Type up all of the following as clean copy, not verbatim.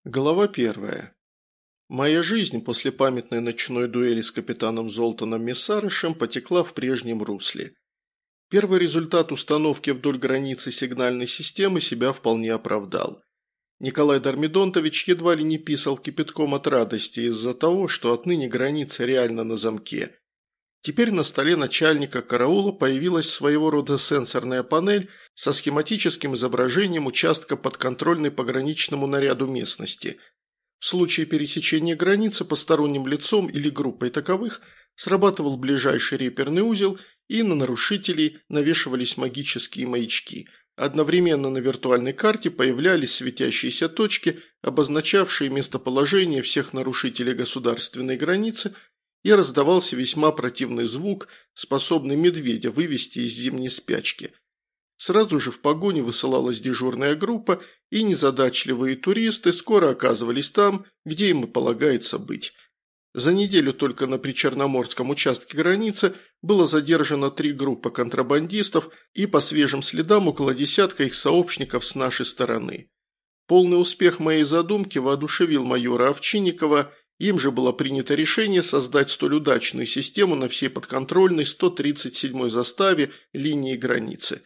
Глава 1. Моя жизнь после памятной ночной дуэли с капитаном Золтаном Мессарышем потекла в прежнем русле. Первый результат установки вдоль границы сигнальной системы себя вполне оправдал. Николай Дормидонтович едва ли не писал кипятком от радости из-за того, что отныне граница реально на замке. Теперь на столе начальника караула появилась своего рода сенсорная панель со схематическим изображением участка подконтрольной пограничному наряду местности. В случае пересечения границы посторонним лицом или группой таковых срабатывал ближайший реперный узел, и на нарушителей навешивались магические маячки. Одновременно на виртуальной карте появлялись светящиеся точки, обозначавшие местоположение всех нарушителей государственной границы, и раздавался весьма противный звук, способный медведя вывести из зимней спячки. Сразу же в погоне высылалась дежурная группа, и незадачливые туристы скоро оказывались там, где им и полагается быть. За неделю только на причерноморском участке границы было задержано 3 группы контрабандистов и по свежим следам около десятка их сообщников с нашей стороны. Полный успех моей задумки воодушевил майора Овчинникова. Им же было принято решение создать столь удачную систему на всей подконтрольной 137-й заставе линии границы.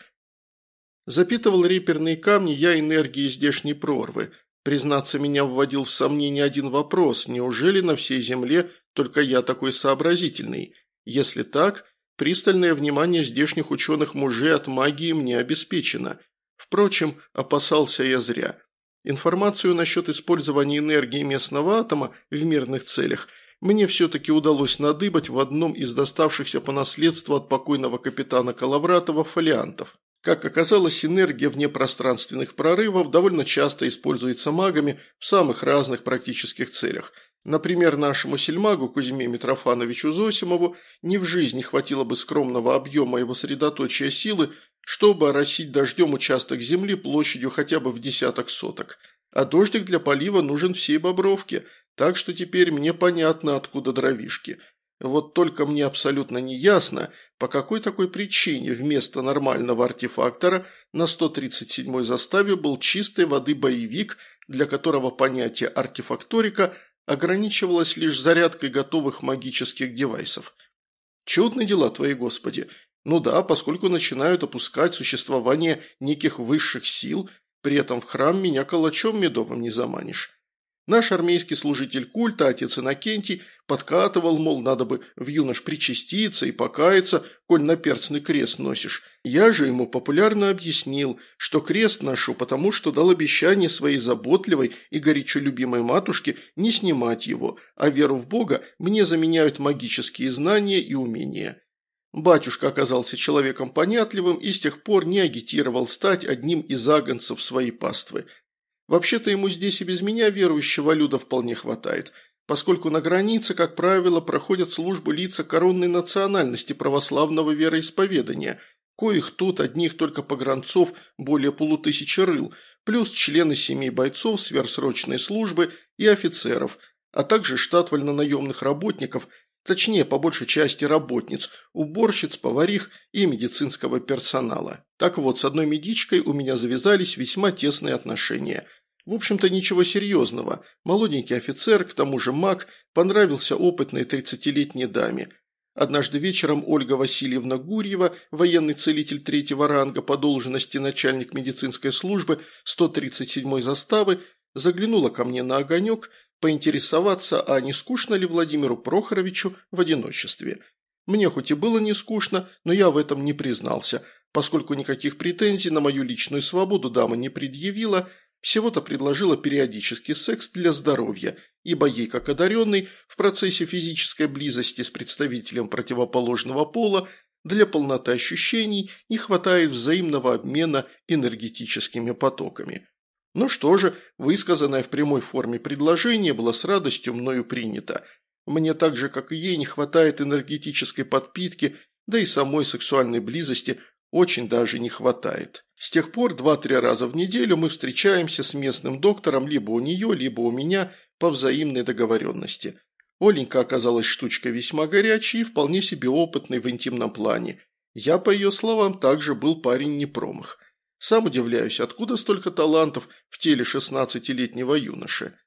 Запитывал реперные камни я энергией здешней прорвы. Признаться, меня вводил в сомнение один вопрос: неужели на всей земле только я такой сообразительный? Если так, пристальное внимание здешних ученых-мужей от магии мне обеспечено. Впрочем, опасался я зря. Информацию насчет использования энергии местного атома в мирных целях мне все-таки удалось надыбать в одном из доставшихся по наследству от покойного капитана Коловратова фолиантов. Как оказалось, энергия внепространственных прорывов довольно часто используется магами в самых разных практических целях. Например, нашему сельмагу Кузьме Митрофановичу Зосимову ни в жизни хватило бы скромного объема его средоточия силы, чтобы оросить дождем участок земли площадью хотя бы в десяток соток. А дождик для полива нужен всей Бобровке, так что теперь мне понятно, откуда дровишки. Вот только мне абсолютно не ясно, по какой такой причине вместо нормального артефактора на 137-й заставе был чистой воды боевик, для которого понятие артефакторика ограничивалось лишь зарядкой готовых магических девайсов. Чудные дела твои, Господи. Ну да, поскольку начинают опускать существование неких высших сил, при этом в храм меня калачом медовым не заманишь. Наш армейский служитель культа, отец Иннокентий, подкатывал, мол, надо бы в юнош причаститься и покаяться, коль наперстный крест носишь. Я же ему популярно объяснил, что крест ношу, потому что дал обещание своей заботливой и горячо любимой матушке не снимать его, а веру в Бога мне заменяют магические знания и умения. Батюшка оказался человеком понятливым и с тех пор не агитировал стать одним из агнцев своей паствы. Вообще-то ему здесь и без меня верующего люда вполне хватает, поскольку на границе, как правило, проходят службы лица коронной национальности православного вероисповедания, коих тут одних только погранцов более 500 рыл, плюс члены семей бойцов сверхсрочной службы и офицеров, а также штат вольнонаемных работников, точнее, по большей части работниц, уборщиц, поварих и медицинского персонала. Так вот, с одной медичкой у меня завязались весьма тесные отношения. В общем-то, ничего серьезного. Молоденький офицер, к тому же маг, понравился опытной 30-летней даме. Однажды вечером Ольга Васильевна Гурьева, военный целитель 3-го ранга по должности начальник медицинской службы 137-й заставы, заглянула ко мне на огонек поинтересоваться, а не скучно ли Владимиру Прохоровичу в одиночестве. Мне хоть и было не скучно, но я в этом не признался, поскольку никаких претензий на мою личную свободу дама не предъявила, всего-то предложила периодический секс для здоровья, ибо ей, как одаренной, в процессе физической близости с представителем противоположного пола для полноты ощущений не хватает взаимного обмена энергетическими потоками. Ну что же, высказанное в прямой форме предложение было с радостью мною принято. Мне так же, как и ей, не хватает энергетической подпитки, да и самой сексуальной близости очень даже не хватает. С тех пор 2-3 раза в неделю мы встречаемся с местным доктором либо у нее, либо у меня по взаимной договоренности. Оленька оказалась штучкой весьма горячей и вполне себе опытной в интимном плане. Я, по ее словам, также был парень не промах. Сам удивляюсь, откуда столько талантов в теле 16-летнего юноши.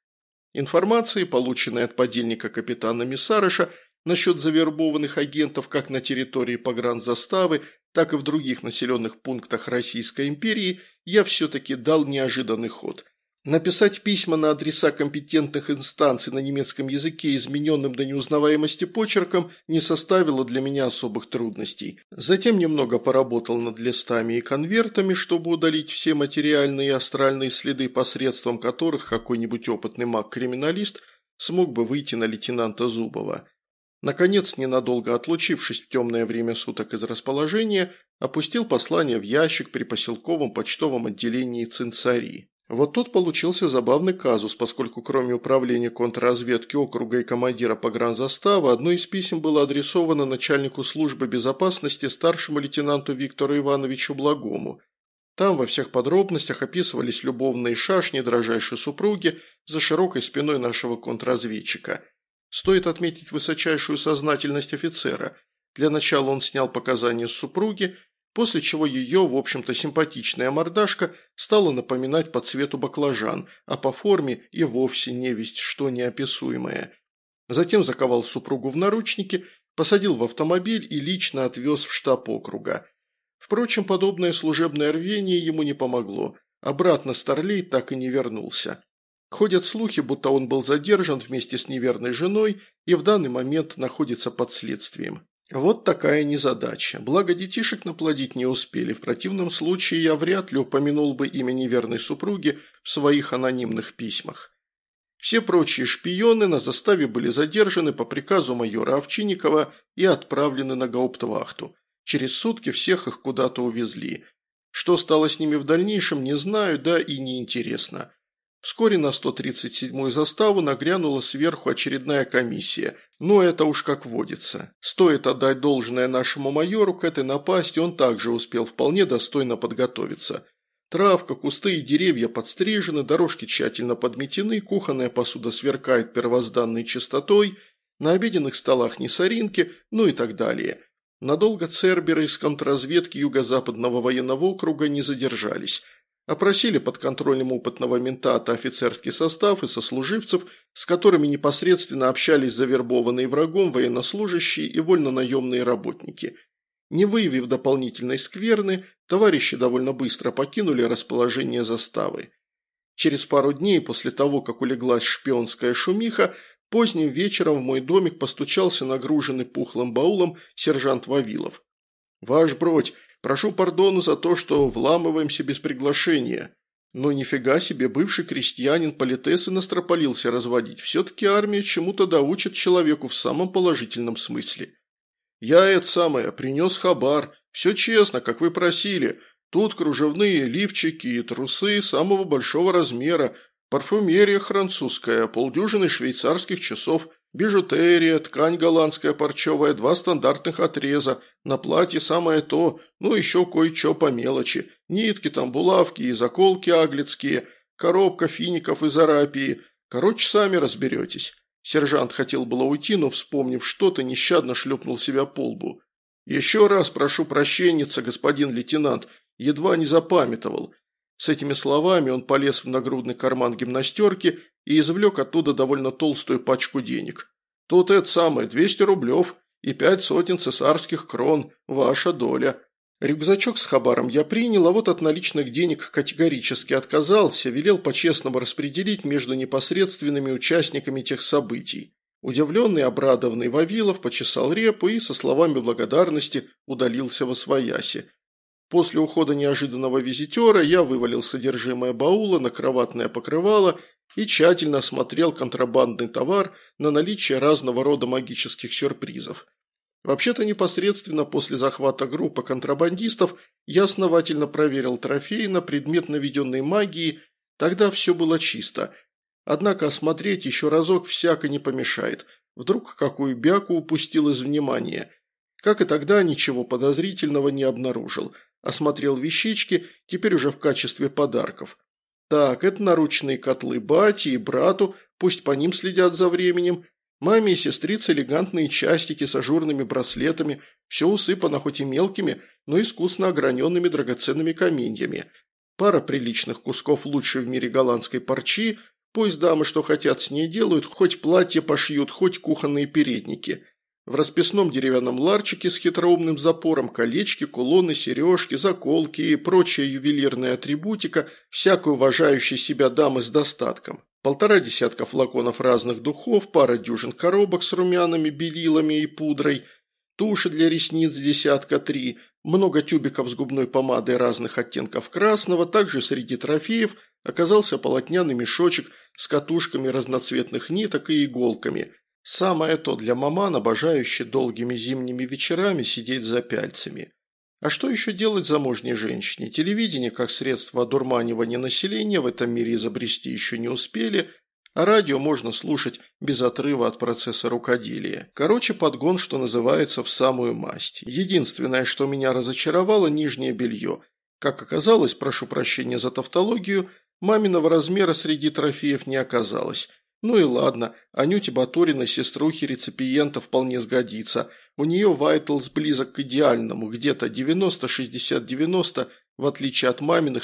Информации, полученной от подельника капитана Миссарыша насчет завербованных агентов как на территории погранзаставы, так и в других населенных пунктах Российской империи, я все-таки дал неожиданный ход. Написать письма на адреса компетентных инстанций на немецком языке, измененным до неузнаваемости почерком, не составило для меня особых трудностей. Затем немного поработал над листами и конвертами, чтобы удалить все материальные и астральные следы, посредством которых какой-нибудь опытный маг-криминалист смог бы выйти на лейтенанта Зубова. Наконец, ненадолго отлучившись в темное время суток из расположения, опустил послание в ящик при поселковом почтовом отделении Цинцари. Вот тут получился забавный казус, поскольку кроме управления контрразведки округа и командира погранзаставы, одно из писем было адресовано начальнику службы безопасности старшему лейтенанту Виктору Ивановичу Благому. Там во всех подробностях описывались любовные шашни дрожайшей супруги за широкой спиной нашего контрразведчика. Стоит отметить высочайшую сознательность офицера. Для начала он снял показания с супруги, после чего ее, в общем-то, симпатичная мордашка стала напоминать по цвету баклажан, а по форме и вовсе невесть что неописуемое. Затем заковал супругу в наручники, посадил в автомобиль и лично отвез в штаб округа. Впрочем, подобное служебное рвение ему не помогло. Обратно Старлей так и не вернулся. Ходят слухи, будто он был задержан вместе с неверной женой и в данный момент находится под следствием. Вот такая незадача. Благо детишек наплодить не успели, в противном случае я вряд ли упомянул бы имя неверной супруги в своих анонимных письмах. Все прочие шпионы на заставе были задержаны по приказу майора Овчинникова и отправлены на гауптвахту. Через сутки всех их куда-то увезли. Что стало с ними в дальнейшем, не знаю, да и не интересно. Вскоре на 137-ю заставу нагрянула сверху очередная комиссия, но это уж как водится. Стоит отдать должное нашему майору, к этой напасти он также успел вполне достойно подготовиться. Травка, кусты и деревья подстрижены, дорожки тщательно подметены, кухонная посуда сверкает первозданной чистотой, на обеденных столах не соринки, ну и так далее. Надолго церберы из контрразведки Юго-Западного военного округа не задержались. Опросили под контролем опытного ментата офицерский состав и сослуживцев, с которыми непосредственно общались завербованные врагом военнослужащие и вольнонаемные работники. Не выявив дополнительной скверны, товарищи довольно быстро покинули расположение заставы. Через пару дней после того, как улеглась шпионская шумиха, поздним вечером в мой домик постучался нагруженный пухлым баулом сержант Вавилов. «Ваш бродь, прошу пардону за то, что вламываемся без приглашения. Но нифига себе, бывший крестьянин политесы настропалился разводить. Все-таки армия чему-то доучит человеку в самом положительном смысле. Я это самое, принес хабар. Все честно, как вы просили. Тут кружевные лифчики и трусы самого большого размера, парфюмерия французская, полдюжины швейцарских часов, бижутерия, ткань голландская парчевая, 2 стандартных отреза, на платье самое то, ну еще кое-что по мелочи, нитки там, булавки и заколки аглицкие, коробка фиников из Арапии, короче, сами разберетесь». Сержант хотел было уйти, но, вспомнив что-то, нещадно шлепнул себя по лбу. «Еще раз прошу прощенница, господин лейтенант, едва не запамятовал». С этими словами он полез в нагрудный карман гимнастерки и извлек оттуда довольно толстую пачку денег. «Тут это самое, 200 рублев и 5 сотен цесарских крон, ваша доля». Рюкзачок с хабаром я принял, а вот от наличных денег категорически отказался, велел по-честному распределить между непосредственными участниками тех событий. Удивленный и обрадованный Вавилов почесал репу и со словами благодарности удалился восвояси. После ухода неожиданного визитера я вывалил содержимое баула на кроватное покрывало и тщательно осмотрел контрабандный товар на наличие разного рода магических сюрпризов. Вообще-то непосредственно после захвата группы контрабандистов я основательно проверил трофеи на предмет наведенной магии, тогда все было чисто. Однако осмотреть еще разок всяко не помешает, вдруг какую бяку упустил из внимания. Как и тогда, ничего подозрительного не обнаружил. Осмотрел вещички, теперь уже в качестве подарков. Так, это наручные котлы бате и брату, пусть по ним следят за временем. Маме и сестрице элегантные частики с ажурными браслетами, все усыпано хоть и мелкими, но искусно ограненными драгоценными каменьями. Пара приличных кусков лучшей в мире голландской парчи, Пусть дамы что хотят с ней делают, хоть платье пошьют, хоть кухонные передники. В расписном деревянном ларчике с хитроумным запором колечки, кулоны, сережки, заколки и прочая ювелирная атрибутика всякой уважающей себя дамы с достатком. 1,5 десятка флаконов разных духов, пара дюжин коробок с румянами, белилами и пудрой, туши для ресниц 3 десятка, много тюбиков с губной помадой разных оттенков красного, также среди трофеев оказался полотняный мешочек с катушками разноцветных ниток и иголками. Самое то для маман, обожающей долгими зимними вечерами сидеть за пяльцами. А что еще делать замужней женщине? Телевидение, как средство одурманивания населения, в этом мире изобрести еще не успели, а радио можно слушать без отрыва от процесса рукоделия. Короче, подгон, что называется, в самую масть. Единственное, что меня разочаровало – нижнее белье. Как оказалось, прошу прощения за тавтологию, маминого размера среди трофеев не оказалось. Ну и ладно, Анюте Батуриной, сеструхе реципиента, вполне сгодится. У нее Вайтлс близок к идеальному, где-то 90-60-90, в отличие от маминых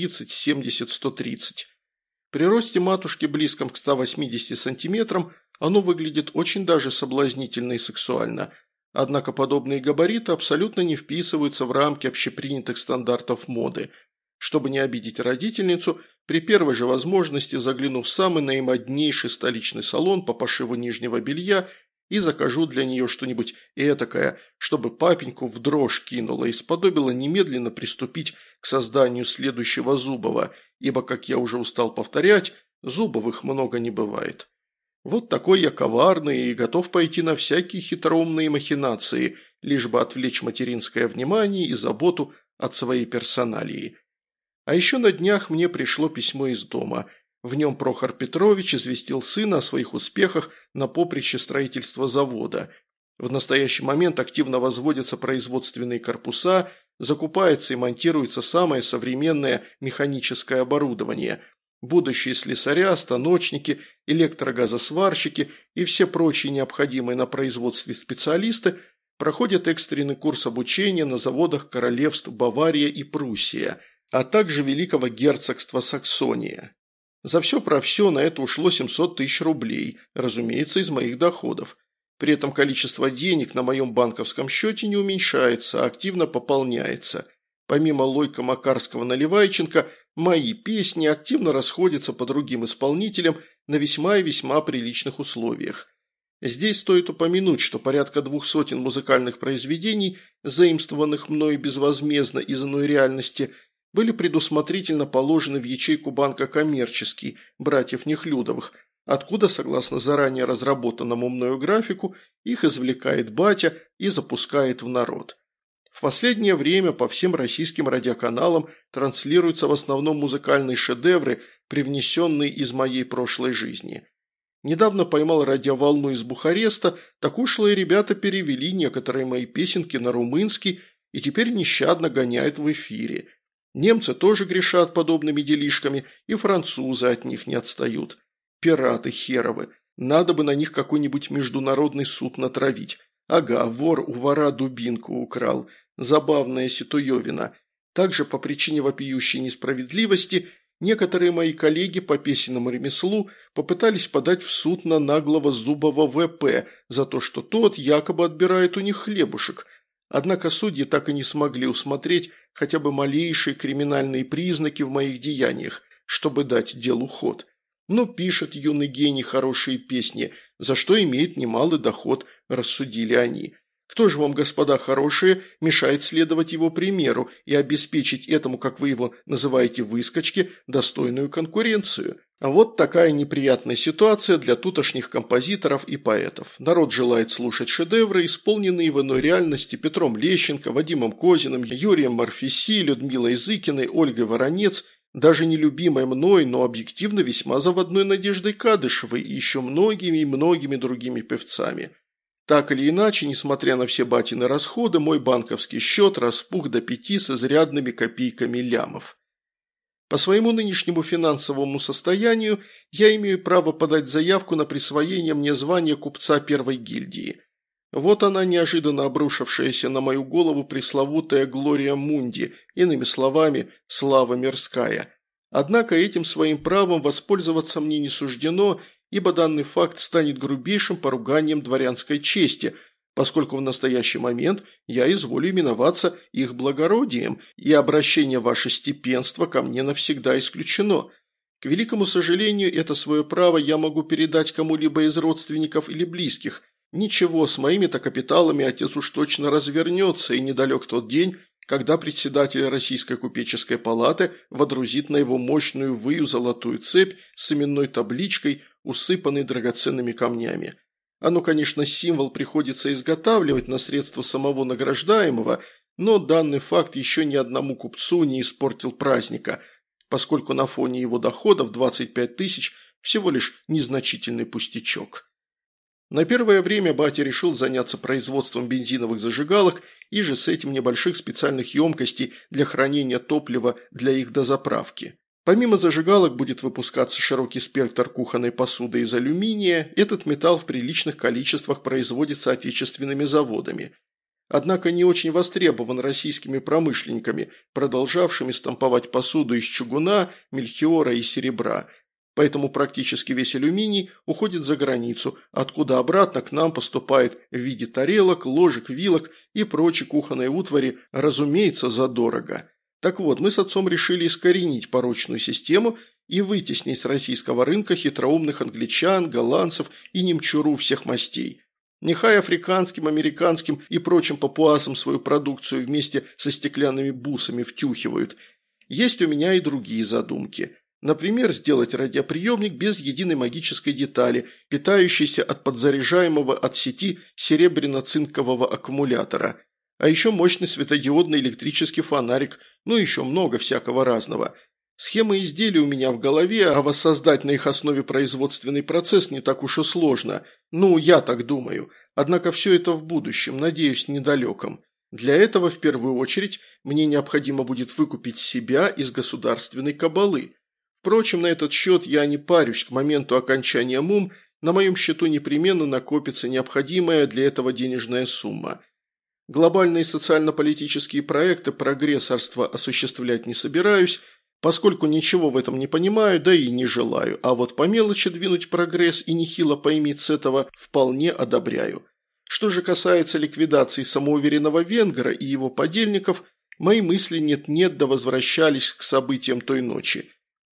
130-70-130. При росте матушки, близком к 180 сантиметрам, оно выглядит очень даже соблазнительно и сексуально. Однако подобные габариты абсолютно не вписываются в рамки общепринятых стандартов моды. Чтобы не обидеть родительницу, при первой же возможности загляну в самый наимоднейший столичный салон по пошиву нижнего белья и закажу для нее что-нибудь этакое, чтобы папеньку в дрожь кинуло и сподобило немедленно приступить к созданию следующего Зубова, ибо, как я уже устал повторять, Зубовых много не бывает. Вот такой я коварный и готов пойти на всякие хитроумные махинации, лишь бы отвлечь материнское внимание и заботу от своей персоналии. А еще на днях мне пришло письмо из дома. В нем Прохор Петрович известил сына о своих успехах на поприще строительства завода. В настоящий момент активно возводятся производственные корпуса, закупается и монтируется самое современное механическое оборудование. Будущие слесаря, станочники, электрогазосварщики и все прочие необходимые на производстве специалисты проходят экстренный курс обучения на заводах королевств Бавария и Пруссия, а также Великого герцогства Саксония. За все про все на это ушло 700 тысяч рублей, разумеется, из моих доходов. При этом количество денег на моем банковском счете не уменьшается, а активно пополняется. Помимо Лойка Макарского-Наливайченко, мои песни активно расходятся по другим исполнителям на весьма и весьма приличных условиях. Здесь стоит упомянуть, что порядка 200 музыкальных произведений, заимствованных мной безвозмездно из иной реальности, были предусмотрительно положены в ячейку банка «Коммерческий» братьев Нехлюдовых, откуда, согласно заранее разработанному мною графику, их извлекает батя и запускает в народ. В последнее время по всем российским радиоканалам транслируются в основном музыкальные шедевры, привнесенные из моей прошлой жизни. Недавно поймал радиоволну из Бухареста, так ушлые ребята перевели некоторые мои песенки на румынский и теперь нещадно гоняют в эфире. Немцы тоже грешат подобными делишками, и французы от них не отстают. Пираты херовы. Надо бы на них какой-нибудь международный суд натравить. Ага, вор у вора дубинку украл. Забавная ситуевина. Также по причине вопиющей несправедливости некоторые мои коллеги по песенному ремеслу попытались подать в суд на наглого Зубова ВП за то, что тот якобы отбирает у них хлебушек. Однако судьи так и не смогли усмотреть хотя бы малейшие криминальные признаки в моих деяниях, чтобы дать делу ход. Но пишет юный гений хорошие песни, за что имеет немалый доход, рассудили они. Кто же вам, господа хорошие, мешает следовать его примеру и обеспечить этому, как вы его называете, выскочке, достойную конкуренцию? А вот такая неприятная ситуация для тутошних композиторов и поэтов. Народ желает слушать шедевры, исполненные в иной реальности Петром Лещенко, Вадимом Козиным, Юрием Марфеси, Людмилой Зыкиной, Ольгой Воронец, даже нелюбимой мной, но объективно весьма заводной Надеждой Кадышевой и еще многими и многими другими певцами. Так или иначе, несмотря на все батины расходы, мой банковский счет распух до 5 с изрядными копейками лямов. По своему нынешнему финансовому состоянию я имею право подать заявку на присвоение мне звания купца первой гильдии. Вот она, неожиданно обрушившаяся на мою голову пресловутая Глория Мунди, иными словами, слава мирская. Однако этим своим правом воспользоваться мне не суждено, ибо данный факт станет грубейшим поруганием дворянской чести, поскольку в настоящий момент я изволю именоваться их благородием, и обращение ваше степенство ко мне навсегда исключено. К великому сожалению, это свое право я могу передать кому-либо из родственников или близких. Ничего, с моими-то капиталами отец уж точно развернется, и недалек тот день, когда председатель Российской купеческой палаты водрузит на его мощную выю золотую цепь с именной табличкой, усыпанной драгоценными камнями. Оно, конечно, символ приходится изготавливать на средства самого награждаемого, но данный факт еще ни одному купцу не испортил праздника, поскольку на фоне его доходов 25 тысяч всего лишь незначительный пустячок. На первое время батя решил заняться производством бензиновых зажигалок и же с этим небольших специальных емкостей для хранения топлива для их дозаправки. Помимо зажигалок будет выпускаться широкий спектр кухонной посуды из алюминия, этот металл в приличных количествах производится отечественными заводами. Однако не очень востребован российскими промышленниками, продолжавшими стамповать посуду из чугуна, мельхиора и серебра. Поэтому практически весь алюминий уходит за границу, откуда обратно к нам поступает в виде тарелок, ложек, вилок и прочей кухонной утвари, разумеется, задорого. Так вот, мы с отцом решили искоренить порочную систему и вытеснить с российского рынка хитроумных англичан, голландцев и немчуру всех мастей. Нехай африканским, американским и прочим папуасам свою продукцию вместе со стеклянными бусами втюхивают. Есть у меня и другие задумки. Например, сделать радиоприемник без единой магической детали, питающейся от подзаряжаемого от сети серебряно-цинкового аккумулятора. А еще мощный светодиодный электрический фонарик, ну еще много всякого разного. Схема изделий у меня в голове, а воссоздать на их основе производственный процесс не так уж и сложно. Ну, я так думаю. Однако все это в будущем, надеюсь, недалеком. Для этого, в первую очередь, мне необходимо будет выкупить себя из государственной кабалы. Впрочем, на этот счет я не парюсь, к моменту окончания МУМ на моем счету непременно накопится необходимая для этого денежная сумма. Глобальные социально-политические проекты прогрессорства осуществлять не собираюсь, поскольку ничего в этом не понимаю, да и не желаю, а вот по мелочи двинуть прогресс и нехило поиметь с этого вполне одобряю. Что же касается ликвидации самоуверенного венгра и его подельников, мои мысли нет-нет да возвращались к событиям той ночи.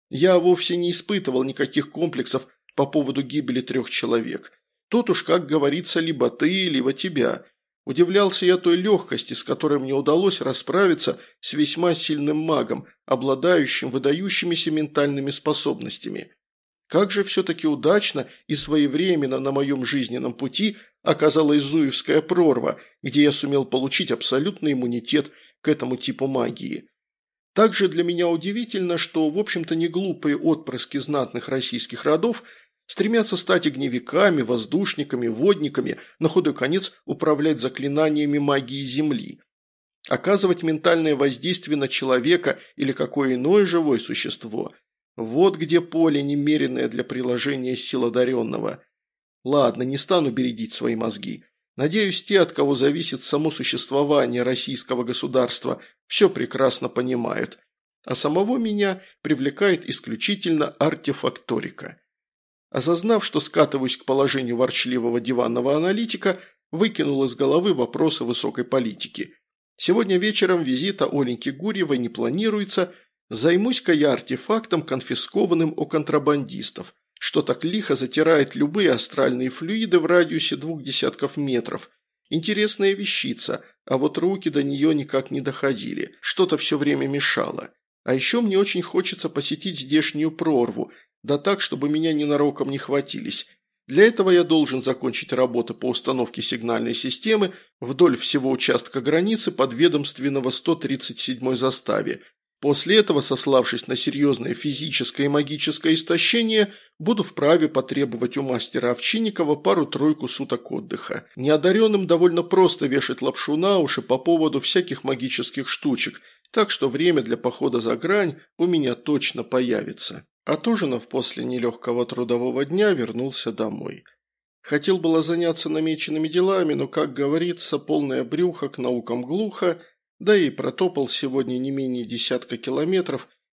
Я вовсе не испытывал никаких комплексов по поводу гибели 3 человек. Тут уж, как говорится, либо ты, либо тебя. Удивлялся я той легкости, с которой мне удалось расправиться с весьма сильным магом, обладающим выдающимися ментальными способностями. Как же все-таки удачно и своевременно на моем жизненном пути оказалась Зуевская прорва, где я сумел получить абсолютный иммунитет к этому типу магии. Также для меня удивительно, что, в общем-то, не глупые отпрыски знатных российских родов стремятся стать огневиками, воздушниками, водниками, на худой конец управлять заклинаниями магии Земли. Оказывать ментальное воздействие на человека или какое иное живое существо – вот где поле немеренное для приложения сил одаренного. Ладно, не стану бередить свои мозги. Надеюсь, те, от кого зависит само существование российского государства, все прекрасно понимают. А самого меня привлекает исключительно артефакторика. Осознав, что скатываюсь к положению ворчливого диванного аналитика, выкинул из головы вопросы высокой политики. Сегодня вечером визита Оленьки Гурьевой не планируется, займусь-ка я артефактом, конфискованным у контрабандистов, что так лихо затирает любые астральные флюиды в радиусе 20 метров. Интересная вещица, а вот руки до нее никак не доходили, что-то все время мешало. А еще мне очень хочется посетить здешнюю прорву, да так, чтобы меня ненароком не хватились. Для этого я должен закончить работы по установке сигнальной системы вдоль всего участка границы подведомственного 137-й заставе. После этого, сославшись на серьезное физическое и магическое истощение, буду вправе потребовать у мастера Овчинникова пару-тройку суток отдыха. Неодаренным довольно просто вешать лапшу на уши по поводу всяких магических штучек, так что время для похода за грань у меня точно появится. Отужинав после нелегкого трудового дня, вернулся домой. Хотел было заняться намеченными делами, но, как говорится, полное брюхо к наукам глухо, да и протопал сегодня не менее 10 километров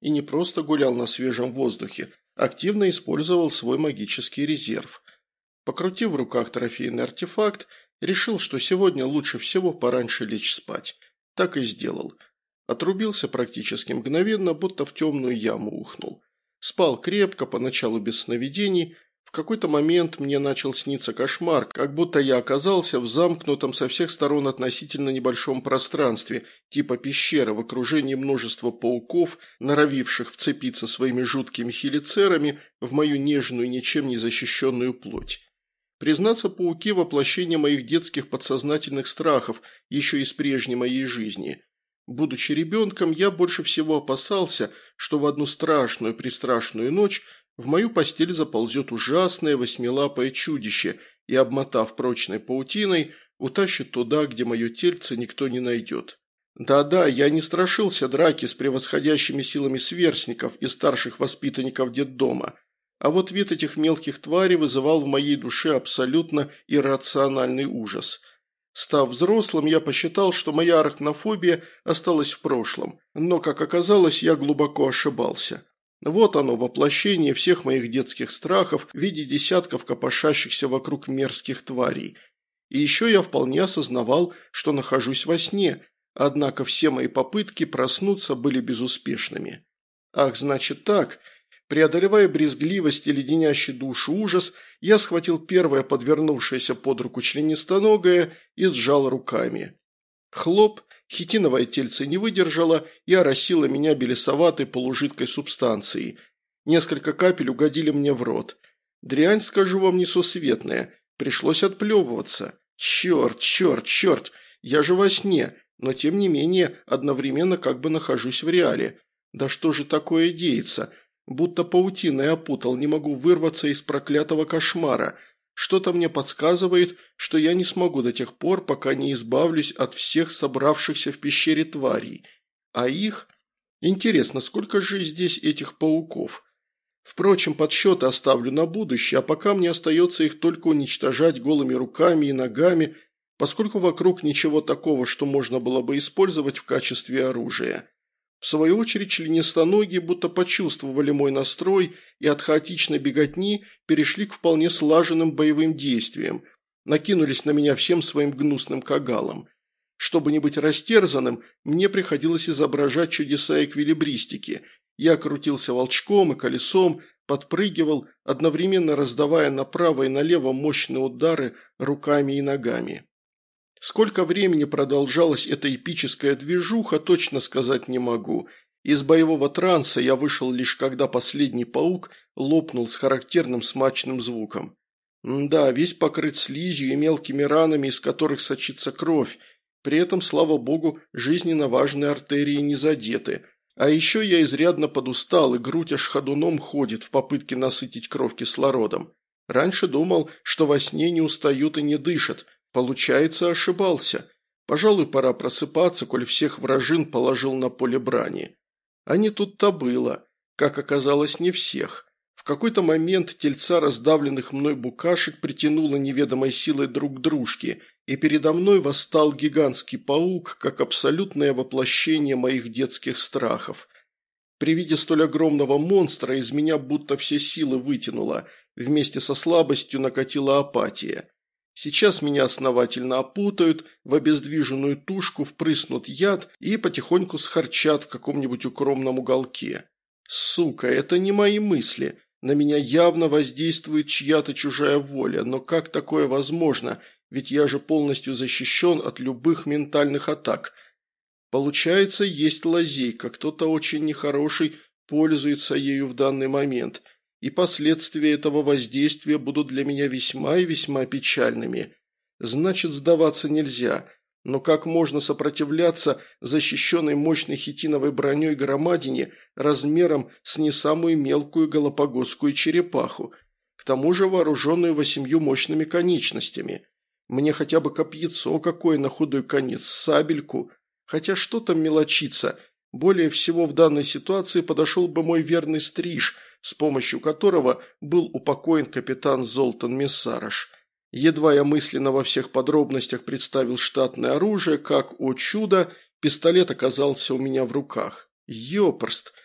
и не просто гулял на свежем воздухе, активно использовал свой магический резерв. Покрутив в руках трофейный артефакт, решил, что сегодня лучше всего пораньше лечь спать. Так и сделал. Отрубился практически мгновенно, будто в темную яму ухнул. Спал крепко, поначалу без сновидений. В какой-то момент мне начал сниться кошмар, как будто я оказался в замкнутом со всех сторон относительно небольшом пространстве, типа пещеры в окружении множества пауков, норовивших вцепиться своими жуткими хелицерами в мою нежную, ничем не защищенную плоть. Признаться, пауки – воплощение моих детских подсознательных страхов еще из прежней моей жизни. Будучи ребенком, я больше всего опасался, что в одну страшную-престрашную ночь в мою постель заползет ужасное восьмилапое чудище и, обмотав прочной паутиной, утащит туда, где мое тельце никто не найдет. Да-да, я не страшился драки с превосходящими силами сверстников и старших воспитанников детдома, а вот вид этих мелких тварей вызывал в моей душе абсолютно иррациональный ужас. Став взрослым, я посчитал, что моя арахнофобия осталась в прошлом, но, как оказалось, я глубоко ошибался. Вот оно, воплощение всех моих детских страхов в виде десятков копошащихся вокруг мерзких тварей. И еще я вполне осознавал, что нахожусь во сне, однако все мои попытки проснуться были безуспешными. Ах, значит так. Преодолевая брезгливость и леденящий душу ужас, я схватил первое подвернувшееся под руку членистоногое и сжал руками. Хлоп, хитиновое тельце не выдержало и оросило меня белесоватой полужидкой субстанцией. Несколько капель угодили мне в рот. Дрянь, скажу вам, несусветная. Пришлось отплевываться. Черт, черт, черт, я же во сне, но тем не менее одновременно как бы нахожусь в реале. Да что же такое деется? Будто паутиной опутал, не могу вырваться из проклятого кошмара. Что-то мне подсказывает, что я не смогу до тех пор, пока не избавлюсь от всех собравшихся в пещере тварей. А их... Интересно, сколько же здесь этих пауков? Впрочем, подсчеты оставлю на будущее, а пока мне остается их только уничтожать голыми руками и ногами, поскольку вокруг ничего такого, что можно было бы использовать в качестве оружия. В свою очередь, членистоногие будто почувствовали мой настрой и от хаотичной беготни перешли к вполне слаженным боевым действиям, накинулись на меня всем своим гнусным кагалом. Чтобы не быть растерзанным, мне приходилось изображать чудеса эквилибристики. Я крутился волчком и колесом, подпрыгивал, одновременно раздавая направо и налево мощные удары руками и ногами. Сколько времени продолжалась эта эпическая движуха, точно сказать не могу. Из боевого транса я вышел лишь когда последний паук лопнул с характерным смачным звуком. Да, весь покрыт слизью и мелкими ранами, из которых сочится кровь. При этом, слава богу, жизненно важные артерии не задеты. А еще я изрядно подустал, и грудь аж ходуном ходит в попытке насытить кровь кислородом. Раньше думал, что во сне не устают и не дышат. Получается, ошибался. Пожалуй, пора просыпаться, коль всех вражин положил на поле брани. А не тут-то было. Как оказалось, не всех. В какой-то момент тельца раздавленных мной букашек притянуло неведомой силой друг к дружке, и передо мной восстал гигантский паук, как абсолютное воплощение моих детских страхов. При виде столь огромного монстра из меня будто все силы вытянуло, вместе со слабостью накатила апатия. Сейчас меня основательно опутают, в обездвиженную тушку впрыснут яд и потихоньку схарчат в каком-нибудь укромном уголке. Сука, это не мои мысли. На меня явно воздействует чья-то чужая воля, но как такое возможно, ведь я же полностью защищен от любых ментальных атак. Получается, есть лазейка, кто-то очень нехороший пользуется ею в данный момент – и последствия этого воздействия будут для меня весьма и весьма печальными. Значит, сдаваться нельзя. Но как можно сопротивляться защищенной мощной хитиновой броней громадине размером с не самую мелкую галапагосскую черепаху, к тому же вооруженную 8 мощными конечностями? Мне хотя бы копьецо какое на худой конец, сабельку. Хотя что там мелочиться, более всего в данной ситуации подошел бы мой верный стриж – с помощью которого был упокоен капитан Золтан Мессараш. Едва я мысленно во всех подробностях представил штатное оружие, как, о чудо, пистолет оказался у меня в руках. Ёпрст,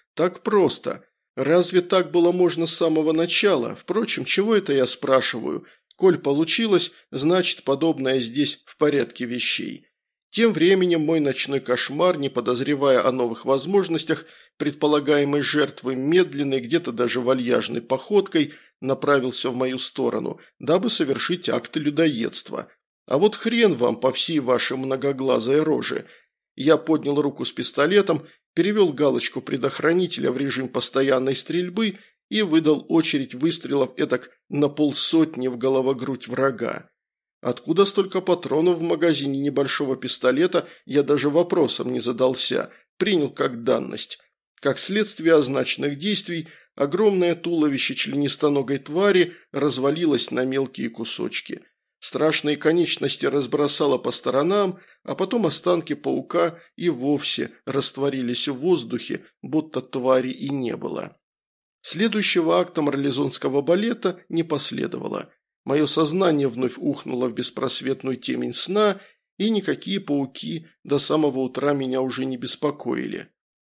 Так просто. Разве так было можно с самого начала? Впрочем, чего это я спрашиваю? Коль получилось, значит, подобное здесь в порядке вещей. Тем временем мой ночной кошмар, не подозревая о новых возможностях, предполагаемой жертвы медленной, где-то даже вальяжной походкой, направился в мою сторону, дабы совершить акт людоедства. А вот хрен вам по всей вашей многоглазой роже. Я поднял руку с пистолетом, перевел галочку предохранителя в режим постоянной стрельбы и выдал очередь выстрелов этак на 50 в головогрудь врага. Откуда столько патронов в магазине небольшого пистолета, я даже вопросом не задался, принял как данность. Как следствие означенных действий, огромное туловище членистоногой твари развалилось на мелкие кусочки. Страшные конечности разбросало по сторонам, а потом останки паука и вовсе растворились в воздухе, будто твари и не было. Следующего акта марлезонского балета не последовало. Мое сознание вновь ухнуло в беспросветную темень сна, и никакие пауки до самого утра меня уже не беспокоили.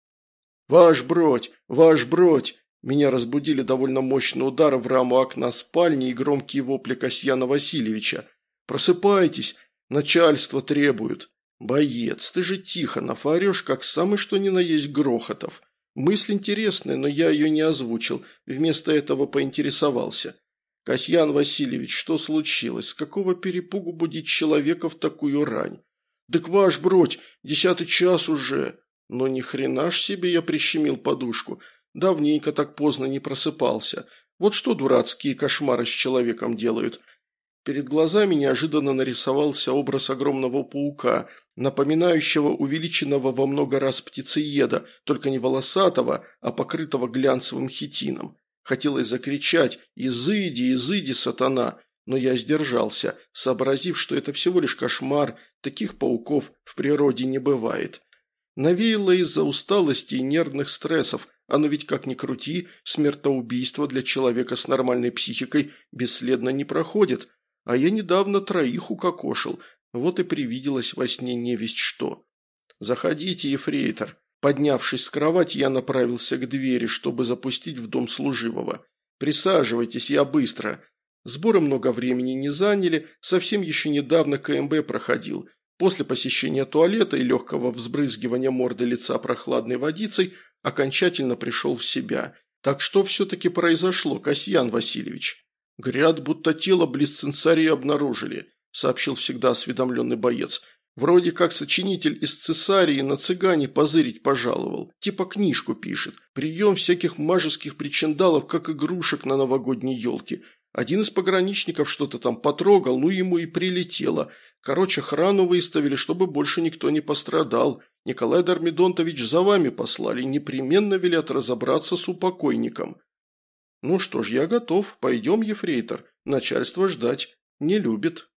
«Ваш бродь! Ваш бродь!» Меня разбудили довольно мощный удар в раму окна спальни и громкие вопли Касьяна Васильевича. «Просыпайтесь! Начальство требует!» «Боец, ты же Тихонов, орешь, как самый что ни на есть Грохотов!» Мысль интересная, но я ее не озвучил, вместо этого поинтересовался. «Касьян Васильевич, что случилось? С какого перепугу будить человека в такую рань?» «Дык ваш бродь, 10-й час уже!» «Но ни хрена ж себе я прищемил подушку. Давненько так поздно не просыпался. Вот что дурацкие кошмары с человеком делают». Перед глазами неожиданно нарисовался образ огромного паука, напоминающего увеличенного во много раз птицееда, только не волосатого, а покрытого глянцевым хитином. Хотелось закричать «Изыди, изыди, сатана!», но я сдержался, сообразив, что это всего лишь кошмар, таких пауков в природе не бывает. Навеяло из-за усталости и нервных стрессов, оно ведь как ни крути, смертоубийство для человека с нормальной психикой бесследно не проходит, а я недавно 3 укокошил, вот и привиделось во сне невесть что. «Заходите, ефрейтор». Поднявшись с кровати, я направился к двери, чтобы запустить в дом служивого. «Присаживайтесь, я быстро». Сборы много времени не заняли, совсем еще недавно КМБ проходил. После посещения туалета и легкого взбрызгивания морды лица прохладной водицей окончательно пришел в себя. Так что все-таки произошло, Касьян Васильевич? «Говорят, будто тело близ Цинцарии обнаружили», – сообщил всегда осведомленный боец. «Вроде как сочинитель из Цесарии на цыгане позырить пожаловал. Типа книжку пишет. Прием всяких мажеских причиндалов, как игрушек на новогодней елке. Один из пограничников что-то там потрогал, ну ему и прилетело. Короче, охрану выставили, чтобы больше никто не пострадал. Николай Дормидонтович за вами послали, непременно велят разобраться с упокойником». «Ну что ж, я готов. Пойдем, ефрейтор. Начальство ждать не любит».